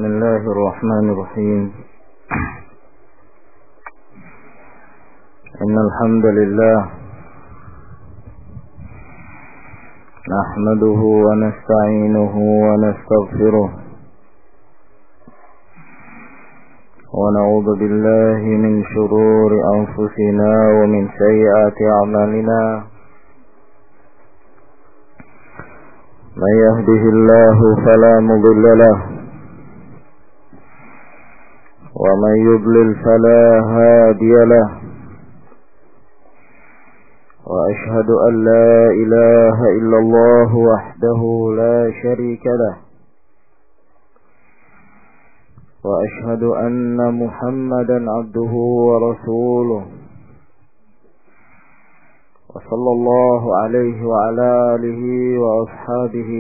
بسم الله الرحمن الرحيم إن الحمد لله نحمده ونستعينه ونستغفره ونعوذ بالله من شرور أنفسنا ومن سيئات أعمالنا من يهده الله فلا مضل له ومن يضلل فلا هادي له وأشهد أن لا إله إلا الله وحده لا شريك له وأشهد أن محمدا عبده ورسوله وصلى الله عليه وعلى آله وأصحابه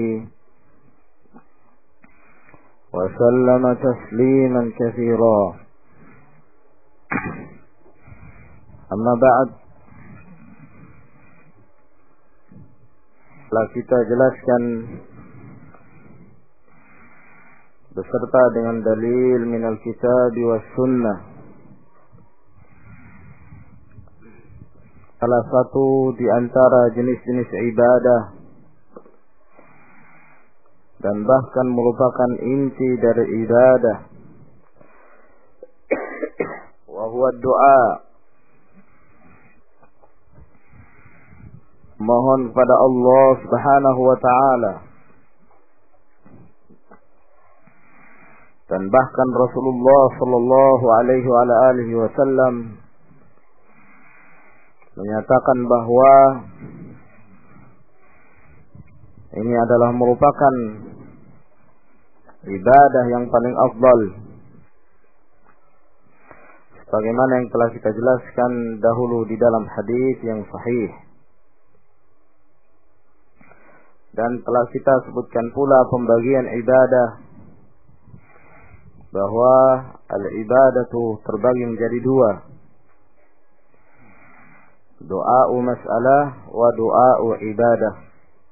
وسلم تسليما كثيرا أما بعد. Telah kita jelaskan beserta dengan dalil minal kitab was sunnah salah satu di antara jenis-jenis ibadah dan bahkan merupakan inti dari ibadah, wa huwa doa, mohon pada Allah Subhanahu wa taala. Dan bahkan Rasulullah sallallahu alaihi wa alihi wasallam menyatakan bahwa ini adalah merupakan ibadah yang paling afdal, sebagaimana yang telah kita jelaskan dahulu di dalam hadis yang sahih. Dan telah kita sebutkan pula pembagian ibadah, bahwa al-ibadatu terbagi menjadi dua, doa mas'alah wa doa ibadah.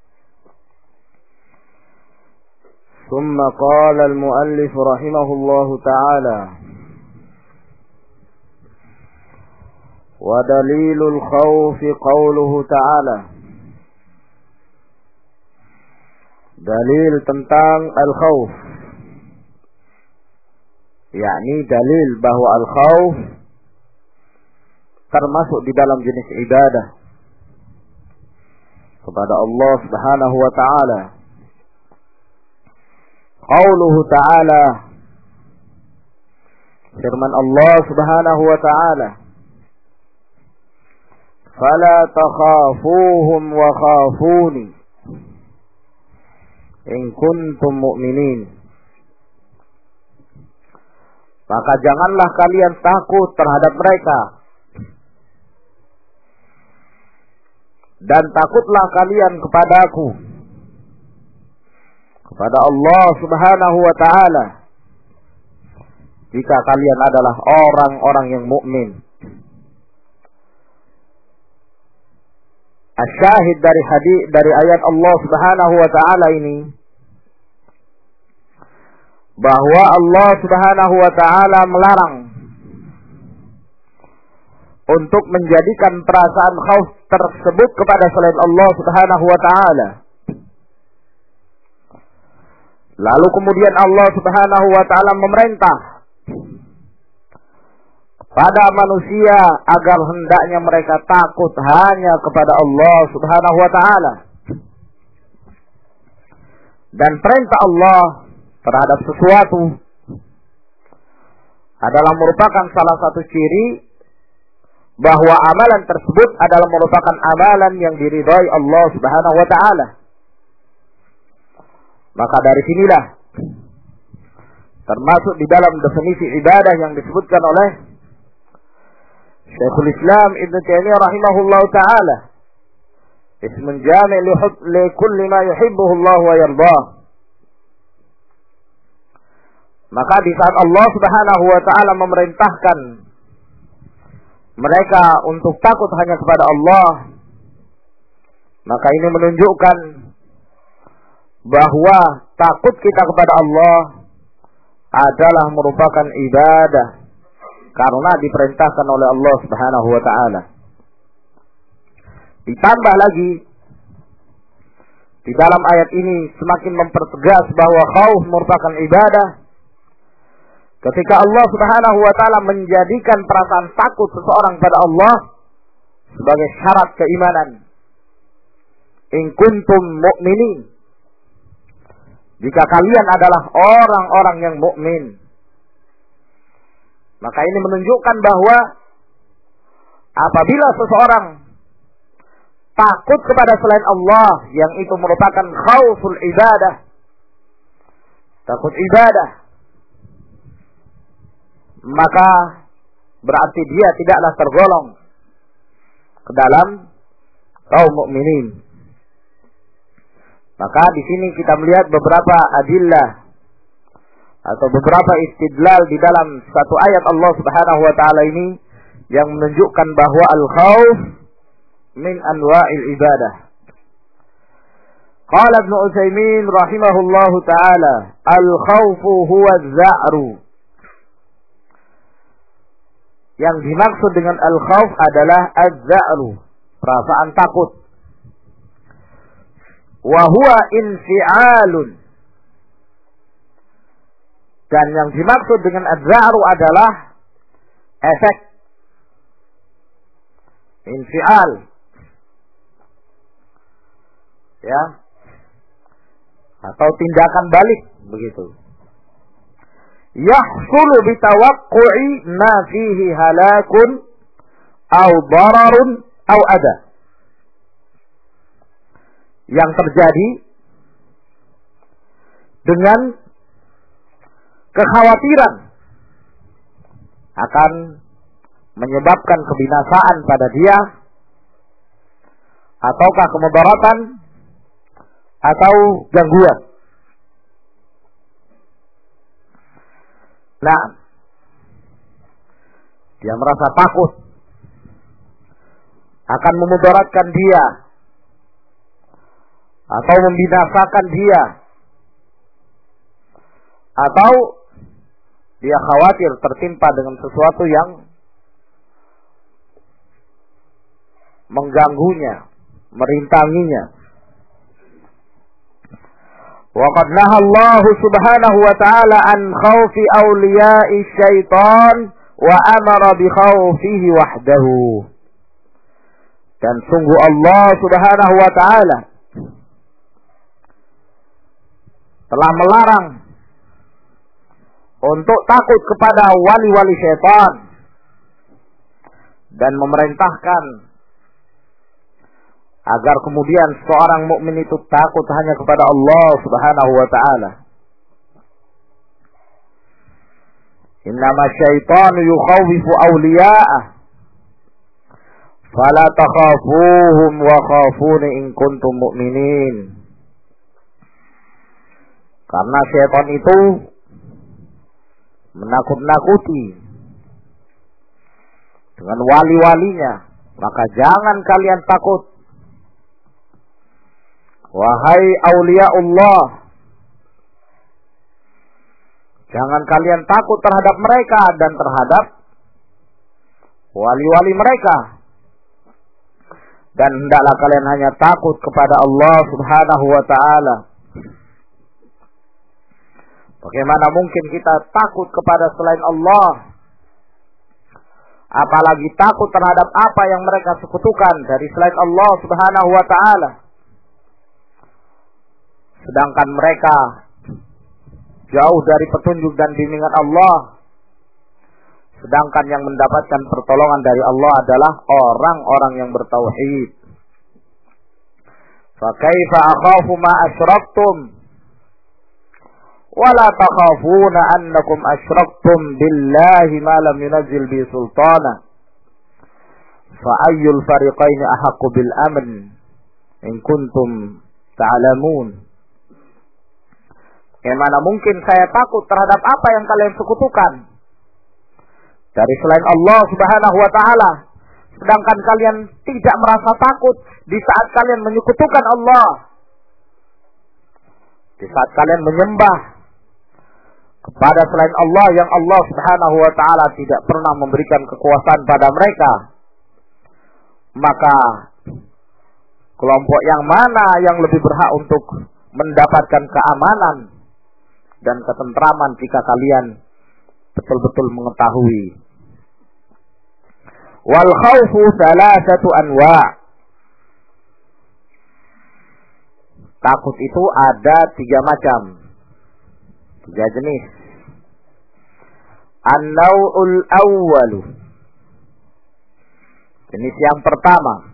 ثم قال المؤلف رحمه الله تعالى: ودليل الخوف قوله تعالى. Dalil tentang al-khawf, yakni dalil bahwa al-khawf termasuk di dalam jenis ibadah kepada Allah Subhanahu wa taala. Qauluhu ta'ala, firman Allah Subhanahu wa ta'ala, fala takhafuhum wa khafuni in kuntum mu'minin. Maka janganlah kalian takut terhadap mereka, dan takutlah kalian kepadaku, kepada Allah Subhanahu wa ta'ala, jika kalian adalah orang-orang yang mukmin. Asyahid dari hadis dari ayat Allah Subhanahu wa ta'ala ini, bahwa Allah Subhanahu wa ta'ala melarang untuk menjadikan perasaan khauf tersebut kepada selain Allah Subhanahu wa ta'ala. Lalu kemudian Allah Subhanahu wa ta'ala memerintah pada manusia agar hendaknya mereka takut hanya kepada Allah Subhanahu wa ta'ala. Dan perintah Allah terhadap sesuatu adalah merupakan salah satu ciri bahwa amalan tersebut adalah merupakan amalan yang diridhai Allah Subhanahu wa ta'ala. Maka dari sinilah termasuk di dalam definisi ibadah yang disebutkan oleh Syekhul Islam Ibn Taimiyah rahimahullah ta'ala, ismun jami' li kulli ma yuhibbuhu Allah wa yardah. Maka di saat Allah Subhanahu wa ta'ala memerintahkan mereka untuk takut hanya kepada Allah, maka ini menunjukkan bahwa takut kita kepada Allah adalah merupakan ibadah karena diperintahkan oleh Allah Subhanahu wa taala. Ditambah lagi di dalam ayat ini semakin mempertegas bahwa khauf merupakan ibadah ketika Allah Subhanahu wa taala menjadikan perasaan takut seseorang pada Allah sebagai syarat keimanan. In kuntum mu'minin, jika kalian adalah orang-orang yang mukmin. Maka ini menunjukkan bahwa apabila seseorang takut kepada selain Allah, yang itu merupakan khauful ibadah, takut ibadah, maka berarti dia tidaklah tergolong ke dalam kaum mukminin. Maka di sini kita melihat beberapa adillah atau beberapa istidlal di dalam satu ayat Allah Subhanahu wa taala ini yang menunjukkan bahwa al-khauf min anwa'il ibadah. Qala Ibnu Utsaimin rahimahullahu taala, al-khaufu huwa az-za'ru. Yang dimaksud dengan al-khauf adalah az-za'ru, perasaan takut. Wa huwa infi'alun. Dan yang dimaksud dengan az-za'ru adalah efek infi'al. Ya. Atau tindakan balik begitu. Yahsulu bitawaqqu'i ma fihi halakun aw dararun aw adha. Yang terjadi dengan kekhawatiran akan menyebabkan kebinasaan pada dia, ataukah kemudaratan atau gangguan. Nah, dia merasa takut akan memudaratkan dia atau membinasakan dia, atau dia khawatir tertimpa dengan sesuatu yang mengganggunya, merintanginya. Wa qad naha Allah Subhanahu wa ta'ala an khaufi awliya'i syaitan wa amara bi khaufihi wahdahu. Dan sungguh Allah Subhanahu wa ta'ala telah melarang untuk takut kepada wali-wali syaitan dan memerintahkan agar kemudian seorang mukmin itu takut hanya kepada Allah Subhanahu wa taala. Innama syaitanu yukhawifu awliya'ah fala takhafuhum wa khafuni in kuntum mu'minin. Karena syaitan itu menakut-nakuti dengan wali-walinya, maka jangan kalian takut. Wahai auliaullah, jangan kalian takut terhadap mereka dan terhadap wali-wali mereka. Dan hendaklah kalian hanya takut kepada Allah Subhanahu wa ta'ala. Bagaimana mungkin kita takut kepada selain Allah? Apalagi takut terhadap apa yang mereka sekutukan dari selain Allah Subhanahu wa ta'ala. Sedangkan mereka jauh dari petunjuk dan bimbingan Allah. Sedangkan yang mendapatkan pertolongan dari Allah adalah orang-orang yang bertauhid. Fa kaifa akhafu ma asyraktum wa la takhafuna annakum asyraktum billahi ma lam yunzil bi sultana. Fa ayyul fariqaini ahaqqu bil amn in kuntum ta'lamun. Bagaimana mungkin saya takut terhadap apa yang kalian sekutukan dari selain Allah Subhanahu wa ta'ala, sedangkan kalian tidak merasa takut di saat kalian menyekutukan Allah, di saat kalian menyembah kepada selain Allah yang Allah Subhanahu wa ta'ala tidak pernah memberikan kekuasaan pada mereka, maka kelompok yang mana yang lebih berhak untuk mendapatkan keamanan dan ketentraman jika kalian betul-betul mengetahui. Wal khawfu thalathatu anwa'. Takut itu ada 3 macam, 3 jenis. An-naw'ul awwalu. Jenis yang pertama,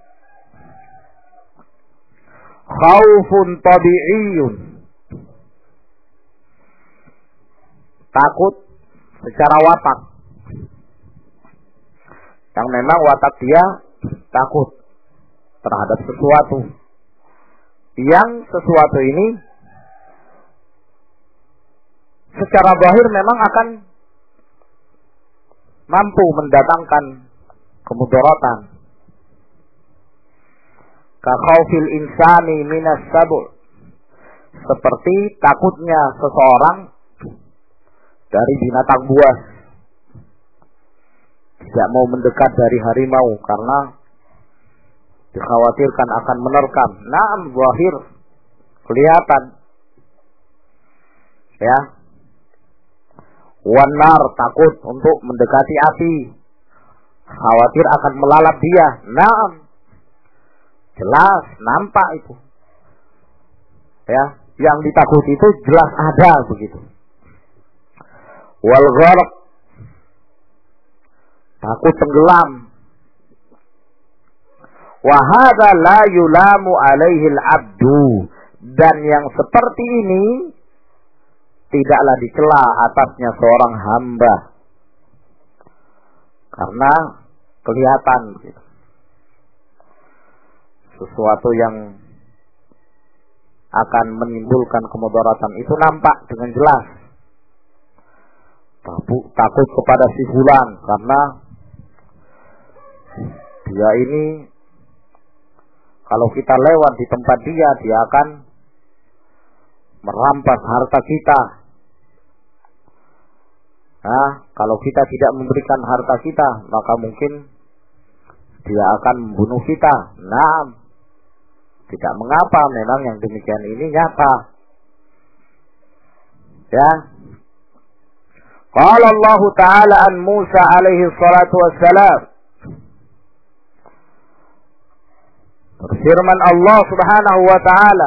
khawfun tabi'iyyun. Takut secara watak. Yang memang watak dia takut terhadap sesuatu. Yang sesuatu ini secara zahir memang akan mampu mendatangkan kemudaratan. Ka khaufil insani minas sabur. Seperti takutnya seseorang dari binatang buas. Tidak mau mendekat dari harimau karena dikhawatirkan akan menerkam. Naam, zahir, kelihatan. Ya. Wanar, takut untuk mendekati api. Khawatir akan melalap dia. Naam. Jelas, nampak itu. Ya, yang ditakuti itu jelas ada begitu. Wal gharq, takut tenggelam. Wa hadza la yulamu alaihi al-'abdu, dan yang seperti ini tidaklah dicela atasnya seorang hamba karena kelihatan gitu. Sesuatu yang akan menimbulkan kemudaratan itu nampak dengan jelas. Takut kepada si fulan karena dia ini kalau kita lewat di tempat dia akan merampas harta kita. Nah, kalau kita tidak memberikan harta kita, maka mungkin dia akan membunuh kita. Nah, tidak mengapa, memang yang demikian ini nyata. Ya. Qala Allah Ta'ala an Musa alaihi salatu wassalam. Firman Allah Subhanahu wa Ta'ala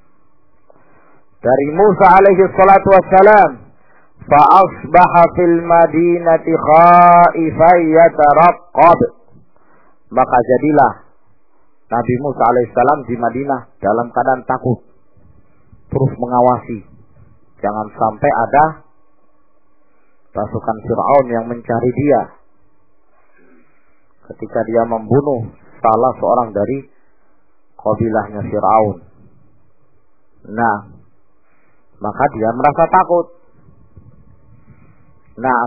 dari Musa alaihi salatu wassalam, fa asbaha fil madinati khaifan yataraqqab. Maka jadilah Nabi Musa alaihissalam di Madinah dalam keadaan takut, terus mengawasi jangan sampai ada pasukan Fir'aun yang mencari dia ketika dia membunuh salah seorang dari kabilahnya Fir'aun. Nah, maka dia merasa takut. Nah,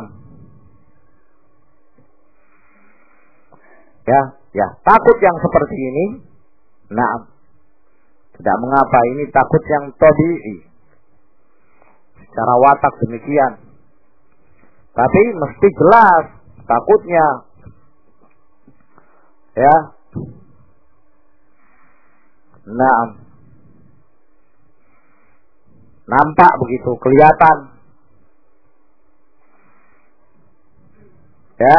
ya, takut yang seperti ini, nah, tidak mengapa, ini takut yang tabi'i, secara watak demikian. Tapi mesti jelas takutnya, ya. Nah, nampak begitu, kelihatan, ya.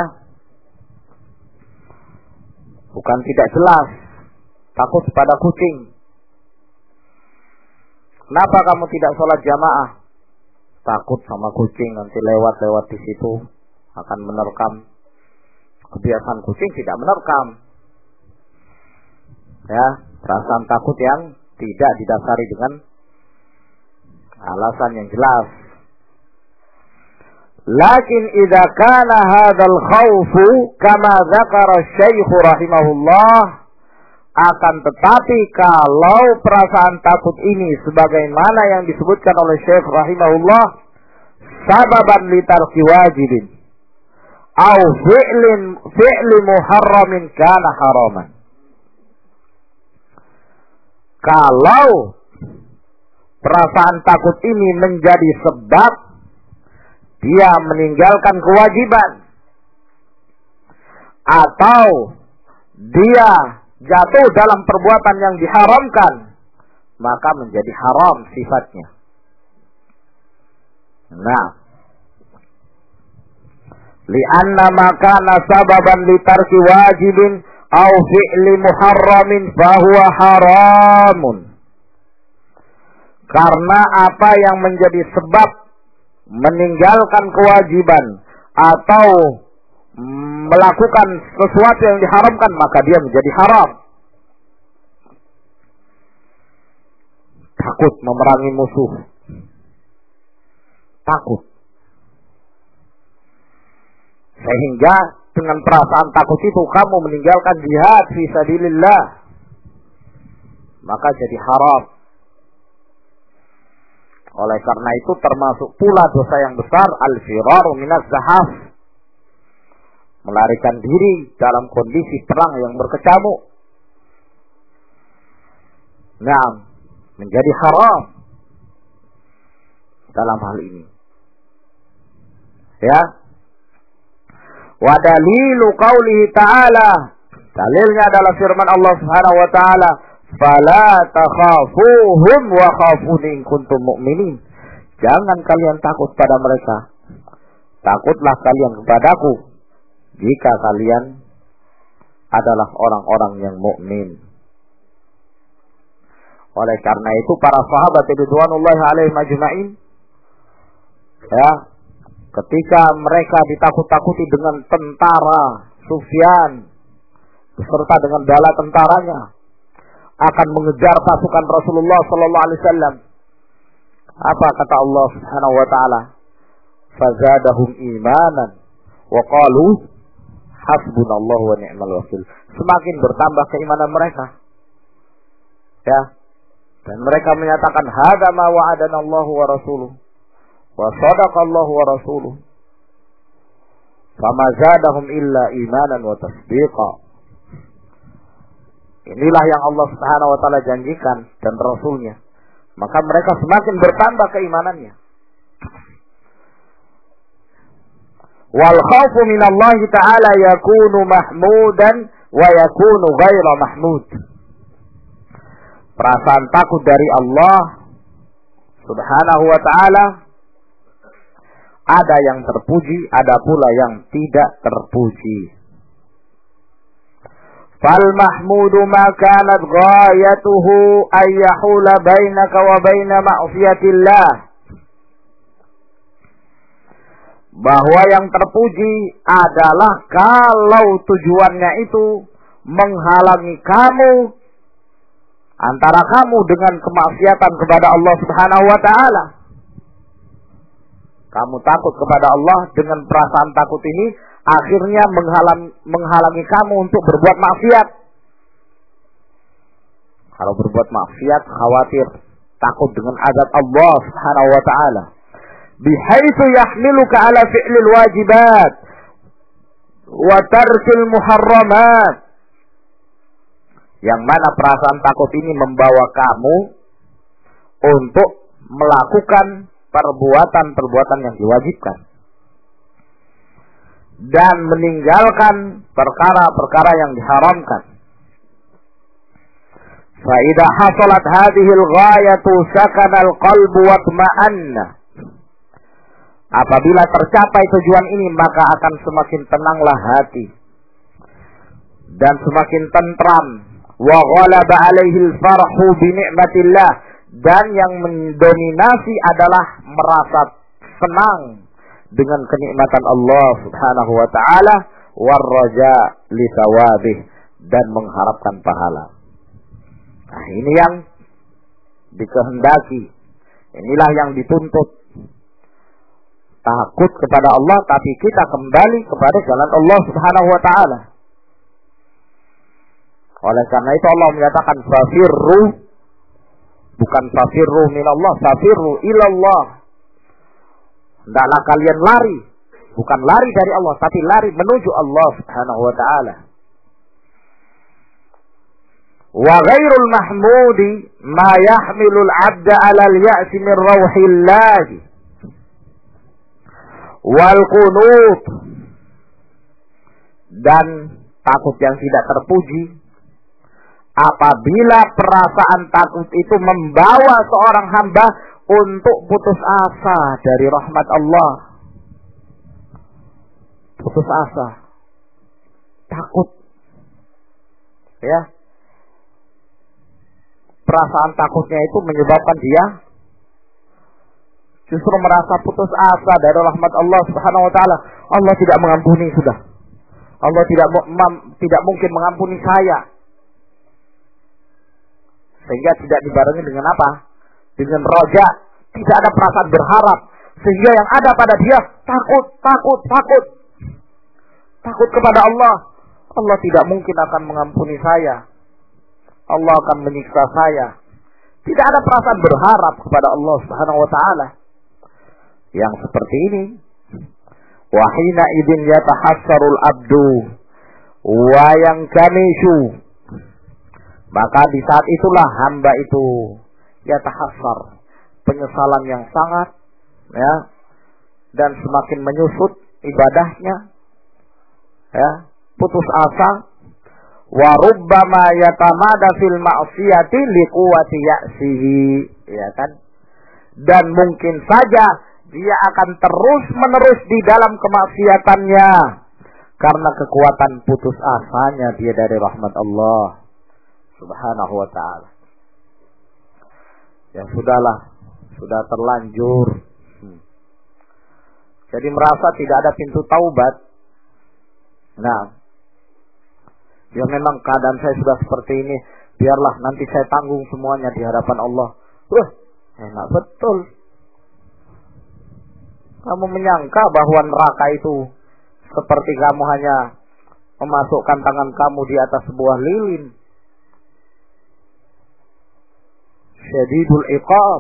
Bukan tidak jelas, takut pada kucing. Kenapa kamu tidak sholat jamaah? Takut sama kucing, nanti lewat di situ akan menerkam. Kebiasaan kucing tidak menerkam. Ya, perasaan takut yang tidak didasari dengan alasan yang jelas. Lakin idza kana hadzal khaufu kama dzakara Syekh rahimahullah, akan tetapi kalau perasaan takut ini sebagaimana yang disebutkan oleh Syekh rahimahullah, sababan li tarki wajibin au fi'li muharramin kana haraman. Kalau perasaan takut ini menjadi sebab dia meninggalkan kewajiban, atau dia jatuh dalam perbuatan yang diharamkan, maka menjadi haram sifatnya. Nah, li'anna ma kana sababan li tarki wajibin aw fi'li muharramin fahuwa haramun. Karena apa yang menjadi sebab meninggalkan kewajiban atau melakukan sesuatu yang diharamkan, maka dia menjadi haram. Takut memerangi musuh, takut, sehingga dengan perasaan takut itu kamu meninggalkan jihad fi sabilillah, maka jadi haram. Oleh karena itu termasuk pula dosa yang besar al-firaru minaz zahaf, melarikan diri dalam kondisi perang yang berkecamuk. Nah, menjadi haram dalam hal ini. Ya. Wa dalilu qaulihi ta'ala, dalilnya adalah firman Allah Subhanahu wa taala, "Fala takhafuhum wa khafuni in kuntum mu'minin." Jangan kalian takut pada mereka, takutlah kalian kepadaku jika kalian adalah orang-orang yang mukmin. Oleh karena itu para sahabat ridwanullahi alaihim ajma'in, ya, ketika mereka ditakut-takuti dengan tentara Sufyan beserta dengan bala tentaranya akan mengejar pasukan Rasulullah sallallahu alaihi wasallam, apa kata Allah Subhanahu wa taala? Fazadahum imanan wa qalu hasbunallahu wa ni'mal wakil. Semakin bertambah keimanan mereka. Ya. Dan mereka menyatakan hadza ma wa'adana Allahu wa rasuluhu wa sadaqallahu wa rasuluhu. Fama zadahum illa imanan wa tasdiqa. Inilah yang Allah Subhanahu wa taala janjikan dan rasulnya. Maka mereka semakin bertambah keimanannya. Wal khaufu minallahi ta'ala yakunu mahmudan wa yakunu ghaira mahmud. Perasaan takut dari Allah Subhanahu wa ta'ala ada yang terpuji, ada pula yang tidak terpuji. Fal mahmudu ma kanat ghayatuhu ay yahula bainaka wa baina ma'siyatillah. Bahwa yang terpuji adalah kalau tujuannya itu menghalangi kamu, antara kamu dengan kemaksiatan kepada Allah Subhanahu wa ta'ala. Kamu takut kepada Allah, dengan perasaan takut ini akhirnya menghalangi kamu untuk berbuat maksiat. Kalau berbuat maksiat khawatir, takut dengan azab Allah Subhanahu wa ta'ala. Bihaitsu yahmiluka ala fi'lil wajibat wa tarkil muharramat. Yang mana perasaan takut ini membawa kamu untuk melakukan perbuatan-perbuatan yang diwajibkan dan meninggalkan perkara-perkara yang diharamkan. Fa idza hasalat hadhihi al-ghayatu sakana al-qalbu wa tma'anna. Apabila tercapai tujuan ini, maka akan semakin tenanglah hati dan semakin tentram. Wa ghalaba alaihi al-farhu bi ni'matillah, dan yang mendominasi adalah merasa senang dengan kenikmatan Allah Subhanahu wa taala, war raja li thawabih, dan mengharapkan pahala. Nah, ini yang dikehendaki. Inilah yang dituntut. Takut kepada Allah, tapi kita kembali kepada jalan Allah Subhanahu wa taala. Oleh karena itu Allah menyatakan fafirru, bukan fafirru minallah, fafirru ilallah. Hendaklah kalian lari, bukan lari dari Allah, tapi lari menuju Allah Subhanahu wa taala. Wa ghairul mahmudi ma yahmilul 'abda 'ala al-ya'si min rauhillah wal qunut, dan takut yang tidak terpuji. Apabila perasaan takut itu membawa seorang hamba untuk putus asa dari rahmat Allah. Putus asa. Takut. Ya. Perasaan takutnya itu menyebabkan dia justru merasa putus asa dari rahmat Allah Subhanahu wa taala. Allah tidak mengampuni sudah. Allah tidak mungkin mengampuni saya. Sehingga tidak dibarengi dengan apa? Dengan roja, tidak ada perasaan berharap. Sehingga yang ada pada dia takut. Takut kepada Allah. Allah tidak mungkin akan mengampuni saya. Allah akan menyiksa saya. Tidak ada perasaan berharap kepada Allah Subhanahu wa taala. Yang seperti ini, wa hina idzin yatahassarul abdu wa yankanishu, maka di saat itulah hamba itu yatahassar, penyesalan yang sangat, ya, dan semakin menyusut ibadahnya, ya, putus asa. Wa rubbama yatamada fil ma'siyati liquwati ya'sihi, ya kan? Dan mungkin saja dia akan terus-menerus di dalam kemaksiatannya karena kekuatan putus asanya dia dari rahmat Allah Subhanahu wa ta'ala. Ya sudahlah, sudah terlanjur. Jadi merasa tidak ada pintu taubat. Nah, ya memang keadaan saya sudah seperti ini, biarlah nanti saya tanggung semuanya di hadapan Allah. Enak betul. Kamu menyangka bahwa neraka itu seperti kamu hanya memasukkan tangan kamu di atas sebuah lilin. Syadidul iqab.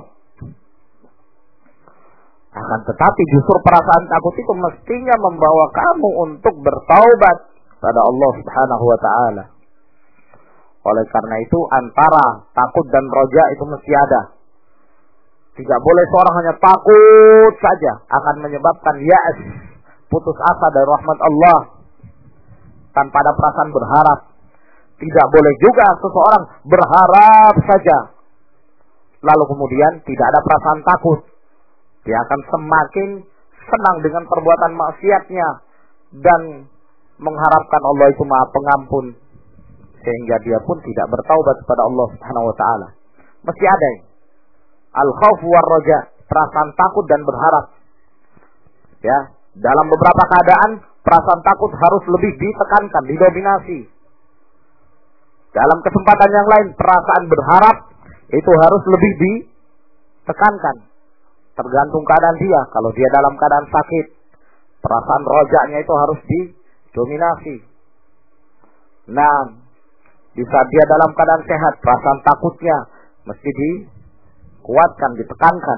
Akan tetapi justru perasaan takut itu mestinya membawa kamu untuk bertaubat pada Allah Subhanahu wa ta'ala. Oleh karena itu antara takut dan roja itu mesti ada. Tidak boleh seorang hanya takut saja, akan menyebabkan ya'as, putus asa dari rahmat Allah tanpa ada perasaan berharap. Tidak boleh juga seseorang berharap saja lalu kemudian tidak ada perasaan takut. Dia akan semakin senang dengan perbuatan maksiatnya dan mengharapkan Allah itu Maha Pengampun, sehingga dia pun tidak bertaubat kepada Allah Subhanahu wa taala. Mesti ada ini. Al-khauf war raja, perasaan takut dan berharap. Ya, dalam beberapa keadaan perasaan takut harus lebih ditekankan, didominasi. Dalam kesempatan yang lain perasaan berharap itu harus lebih ditekankan. Tergantung keadaan dia. Kalau dia dalam keadaan sakit, perasaan rojanya itu harus didominasi. Nah, di saat dia dalam keadaan sehat, perasaan takutnya mesti dikuatkan, ditekankan.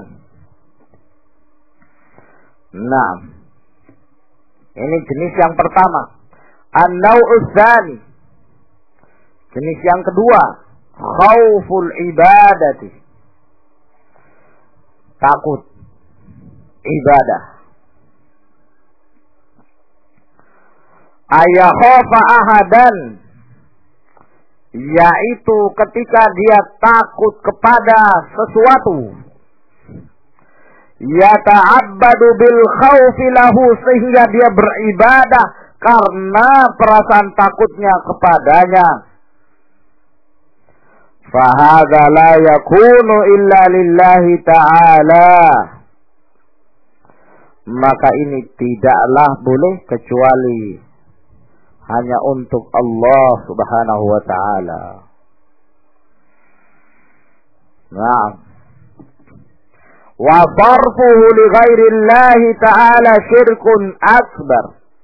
Nah, ini jenis yang pertama. An-naw'us tsani. Jenis yang kedua, khauful ibadati. Takut ibadah. Ayakhafa ahadan, yaitu ketika dia takut kepada sesuatu, yata'abbadu bil khaufi lahu, sehingga dia beribadah karena perasaan takutnya kepadanya. Fahadha la yakunu illa lillahi ta'ala, maka ini tidaklah boleh kecuali hanya untuk Allah Subhanahu wa ta'ala. Nah, wa sarfuhu li ghairillahi ta'ala syirkun akbar,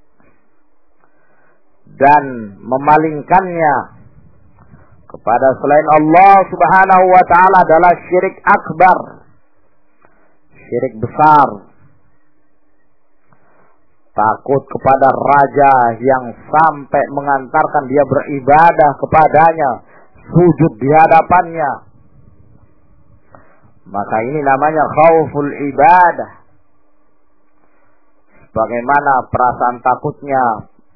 dan memalingkannya kepada selain Allah Subhanahu wa ta'ala adalah syirik akbar, syirik besar. Takut kepada raja yang sampai mengantarkan dia beribadah kepadanya, sujud di hadapannya, maka ini namanya khauful ibadah. bagaimana perasaan takutnya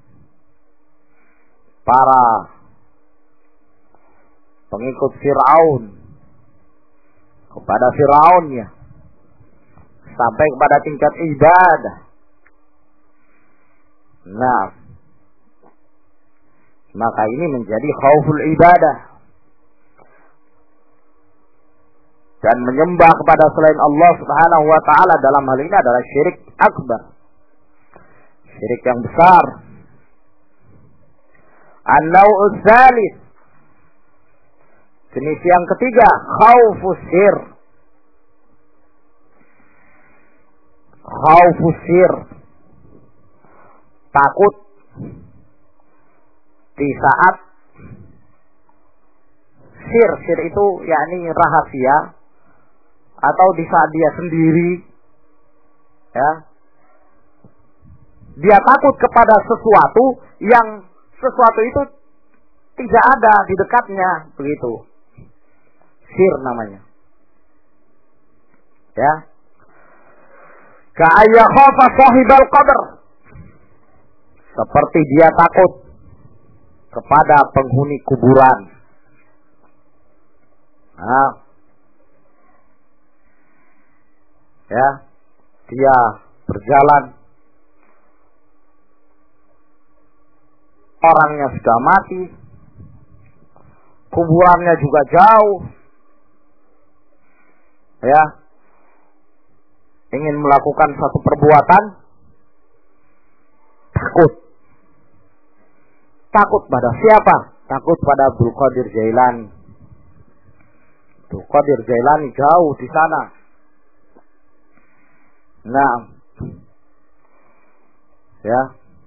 para pengikut Fir'aun kepada Fir'aunnya sampai kepada tingkat ibadah. Nah, maka ini menjadi khauful ibadah dan menyembah kepada selain Allah Subhanahu wa taala dalam hal ini adalah syirik akbar, syirik yang besar. An-naw'us tsalits, jenis yang ketiga, khaufus sir. Khaufus sir, takut di saat sir itu yakni rahasia, atau di saat dia sendiri, ya, dia takut kepada sesuatu yang sesuatu itu tidak ada di dekatnya, begitu. Sir namanya. Ya. Ka'ayya khafa sahibal qabr. Seperti dia takut kepada penghuni kuburan. Nah. Ya. Dia berjalan, orangnya sudah mati, kuburannya juga jauh, ya, ingin melakukan satu perbuatan, takut pada siapa? Takut pada Abdul Qadir Jailani. Abdul Qadir Jailani jauh di sana. Nah, ya,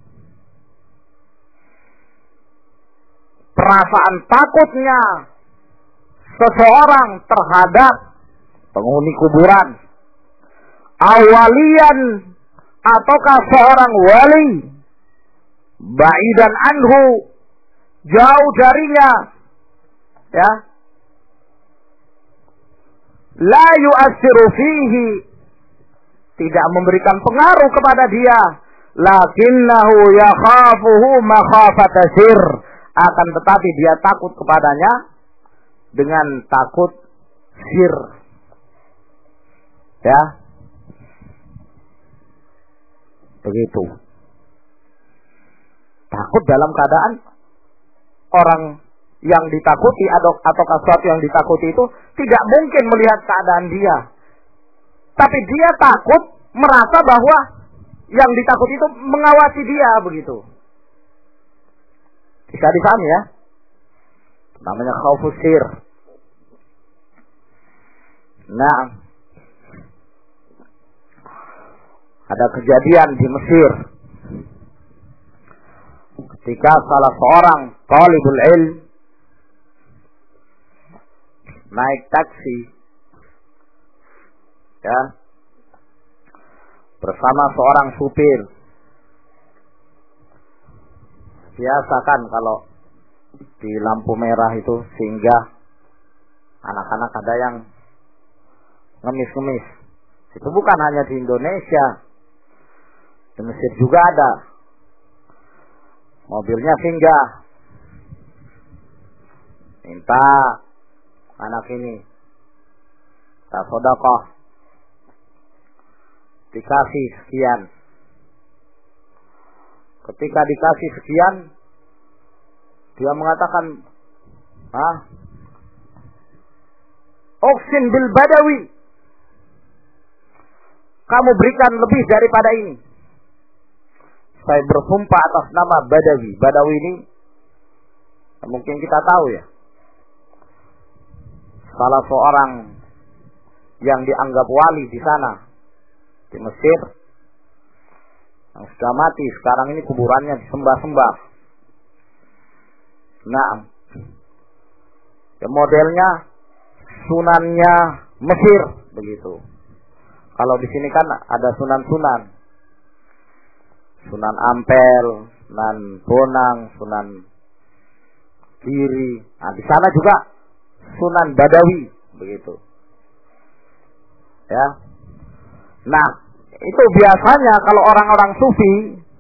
perasaan takutnya seseorang terhadap penghuni kuburan, awalian ataukah seorang wali, ba'idan anhu, jauh darinya, ya, la yu'assiru fihi, tidak memberikan pengaruh kepada dia, lakinnahu yakhafuhu makhafata sir, akan tetapi dia takut kepadanya dengan takut sir. Ya. Begitu. Takut dalam keadaan orang yang ditakuti atau sesuatu yang ditakuti itu tidak mungkin melihat keadaan dia. Tapi dia takut merasa bahwa yang ditakuti itu mengawasi dia, begitu. Bisa dipahami ya? Namanya khaufus sir. Nah, ada kejadian di Mesir ketika salah seorang talibul ilm naik taksi, ya, bersama seorang supir. Biasa kan kalau di lampu merah itu singgah, anak-anak ada yang ngemis-ngemis. Itu bukan hanya di Indonesia, di Mesir juga ada. Mobilnya singgah, minta anak ini sedekah, dikasih sekian. Ketika dikasih sekian, dia mengatakan, Uqsin bil badawi, kamu berikan lebih daripada ini. Saya bersumpah atas nama Badawi. Badawi ini mungkin kita tahu ya, salah seorang yang dianggap wali di sana, di Mesir, yang sudah mati, sekarang ini kuburannya disembah-sembah. Nah, ya modelnya sunannya Mesir, begitu. Kalau di sini kan ada sunan-sunan. Sunan Ampel, Sunan Bonang, Sunan Giri. Nah, di sana juga Sunan Badawi, begitu. Ya. Nah, Itu biasanya kalau orang-orang sufi,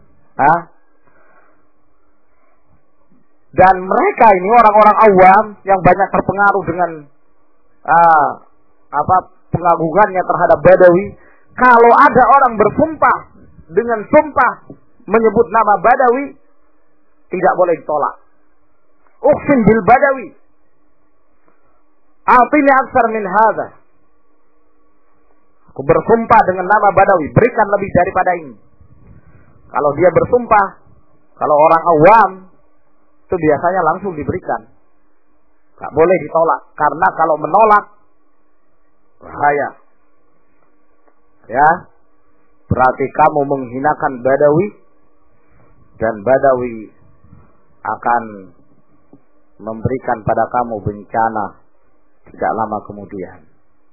dan mereka ini orang-orang awam yang banyak terpengaruh dengan pengagungannya terhadap Badawi. Kalau ada orang bersumpah dengan sumpah menyebut nama Badawi, tidak boleh ditolak. Uqsim bil Badawi, a'tini aktsar min hadza. Aku bersumpah dengan nama Badawi, berikan lebih daripada ini. Kalau dia bersumpah, kalau orang awam itu biasanya langsung diberikan. Gak boleh ditolak, karena kalau menolak bahaya. Ya, berarti kamu menghinakan Badawi, dan Badawi akan memberikan pada kamu bencana tidak lama kemudian.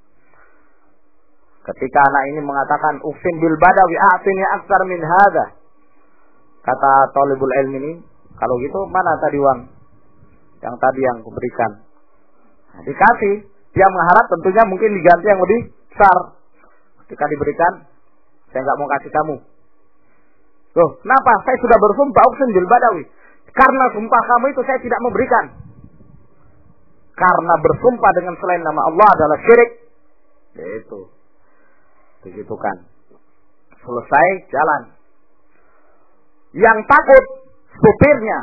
Ketika anak ini mengatakan Uqsim bil Badawi a'tini aktsar min hadza, kata talibul ilm ini, kalau gitu mana tadi uang yang tadi yang kuberikan? Nah, dikasih, dia mengharap tentunya mungkin diganti yang lebih besar. Ketika diberikan, saya nggak mau kasih kamu. Loh, kenapa? Saya sudah bersumpah Uqsim bil Badawi. Karena sumpah kamu itu saya tidak memberikan. Karena bersumpah dengan selain nama Allah adalah syirik. Yaitu. Begitu kan. Selesai, jalan. Yang takut, supirnya.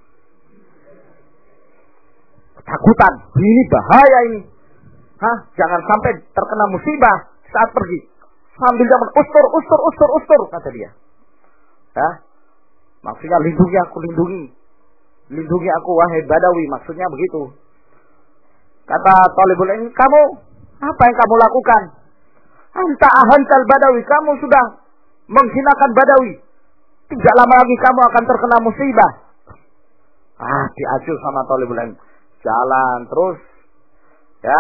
Ketakutan. Ini bahaya ini. Jangan sampai terkena musibah saat pergi. Sambil zaman ustur, kata dia. Maksudnya lindungi aku, lindungi aku wahai Badawi, maksudnya begitu. Kata talibul ilmi, kamu apa yang kamu lakukan? Anta ahantal Badawi, kamu sudah menghinakan Badawi. Tidak lama lagi kamu akan terkena musibah. Diacuh sama talibul ilmi. Jalan terus, ya,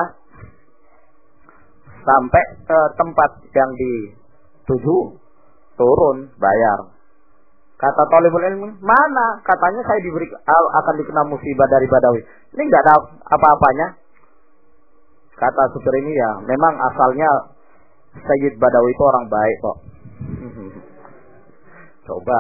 sampai ke tempat yang dituju, turun, bayar. Kata talibul ilmi, mana? Katanya saya akan dikena musibah dari Badawi. Ini nggak ada apa-apanya. Kata supir ini, ya memang asalnya Sayyid Badawi itu orang baik kok. Coba,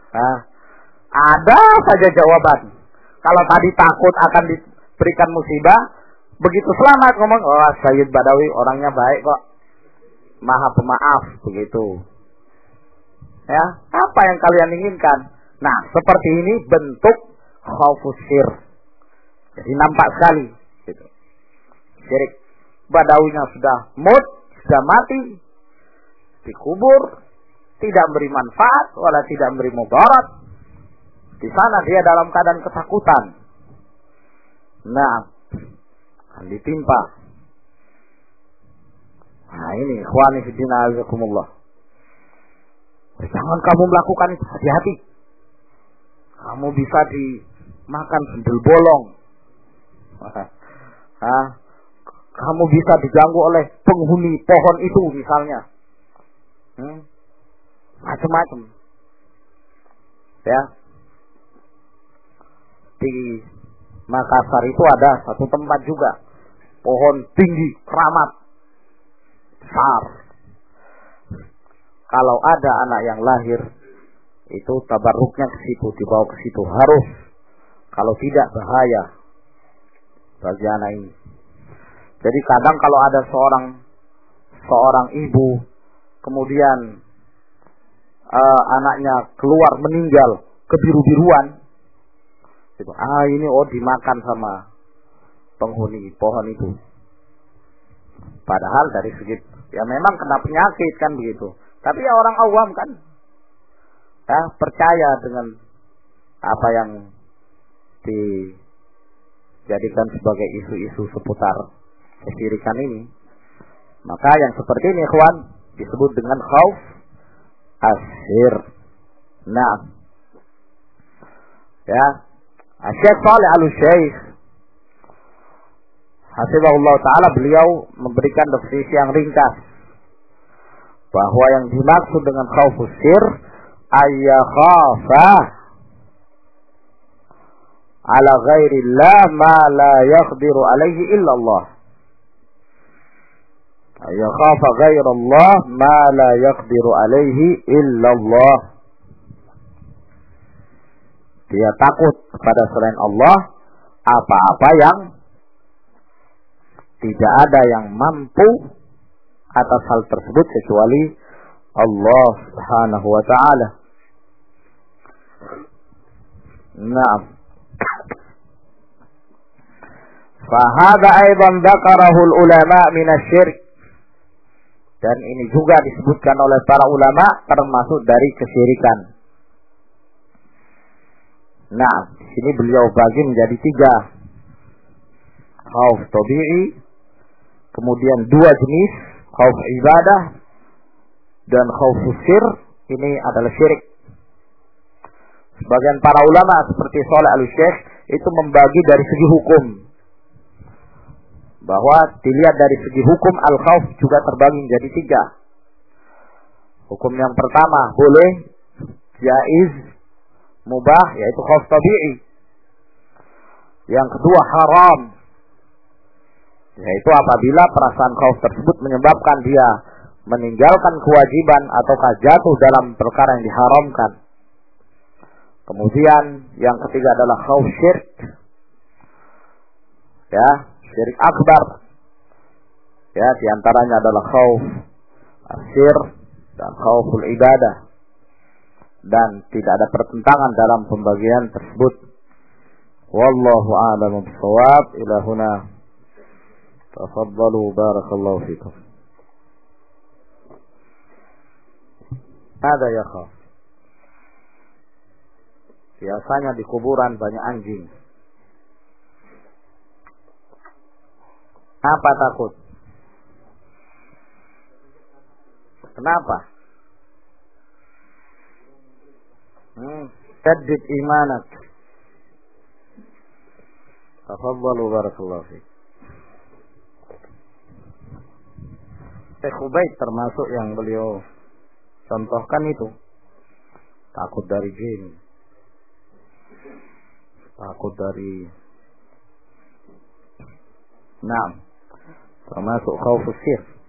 ada saja jawaban. Kalau tadi takut akan diberikan musibah, begitu selamat ngomong, oh Sayyid Badawi orangnya baik kok, maha pemaaf, begitu. Ya, apa yang kalian inginkan? Nah, seperti ini bentuk khaufus sir. Jadi nampak sekali, gitu. Syirik. Badawinya sudah sudah mati, dikubur, tidak beri manfaat, wala tidak beri mudarat. Di sana dia dalam keadaan ketakutan. Nah, akan ditimpa. Nah ini, ikhwani fiddin azakumullah. Jangan kamu melakukan itu, hati-hati. Kamu bisa dimakan sendal bolong. Kamu bisa diganggu oleh penghuni pohon itu misalnya. Macam-macam. Ya. Di Makassar itu ada satu tempat juga. Pohon tinggi, keramat. Besar. Kalau ada anak yang lahir, itu tabarruknya ke situ, dibawa ke situ. Harus. Kalau tidak, bahaya bagi anak ini. Jadi kadang kalau ada seorang ibu, kemudian anaknya keluar meninggal, kebiru-biruan, gitu. Ini dimakan sama penghuni pohon itu. Padahal dari segi, ya memang kena penyakit kan begitu. Tapi ya orang awam kan, percaya dengan apa yang dijadikan sebagai isu-isu seputar kesyirikan ini. Maka yang seperti ini, ikhwan, disebut dengan khauf asyir. Nah, ya, Syekh Shalih Al-Utsaimin hafizahullah ta'ala, beliau memberikan definisi yang ringkas bahwa yang dimaksud dengan khaufus sir ayyakhafa ala ghairillah ma la yaqdiru alaihi illallah. Yakhafa ghairallah ma la yaqdiru alaihi illallah. Dia takut kepada selain Allah apa-apa yang tidak ada yang mampu atas hal tersebut kecuali Allah Subhanahu wa taala. Naam. Fahada aidan dzakarahu ulama min asy-syirk. Dan ini juga disebutkan oleh para ulama termasuk dari kesyirikan. Nah, di sini beliau bagi menjadi 3. Khauf tabi'i, kemudian 2 jenis, khauf ibadah dan khauf sir. Ini adalah syirik. Sebagian para ulama seperti Shalih Al-Syekh itu membagi dari segi hukum, bahwa dilihat dari segi hukum al-khauf juga terbagi menjadi 3. Hukum yang pertama boleh, jaiz, mubah, yaitu khauf tabi'i. Yang kedua haram, yaitu apabila perasaan khauf tersebut menyebabkan dia meninggalkan kewajiban ataukah jatuh dalam perkara yang diharamkan. Kemudian yang ketiga adalah khauf syirik. Ya, syirik akbar. Ya, diantaranya adalah khauf asir dan khauful ibadah. Dan tidak ada pertentangan dalam pembagian tersebut. Wallahu a'lam bishawab. Ila huna. Tafaddalu barakallahu fikum. Ada ya khaf. Biasanya di kuburan banyak anjing. Apa takut? Kenapa? Tajdid imanak. Tafadhalu barakallahu fiik. Syekh Ubaid termasuk yang beliau contohkan itu. Takut dari jin. Takut dari termasuk khaufus sir.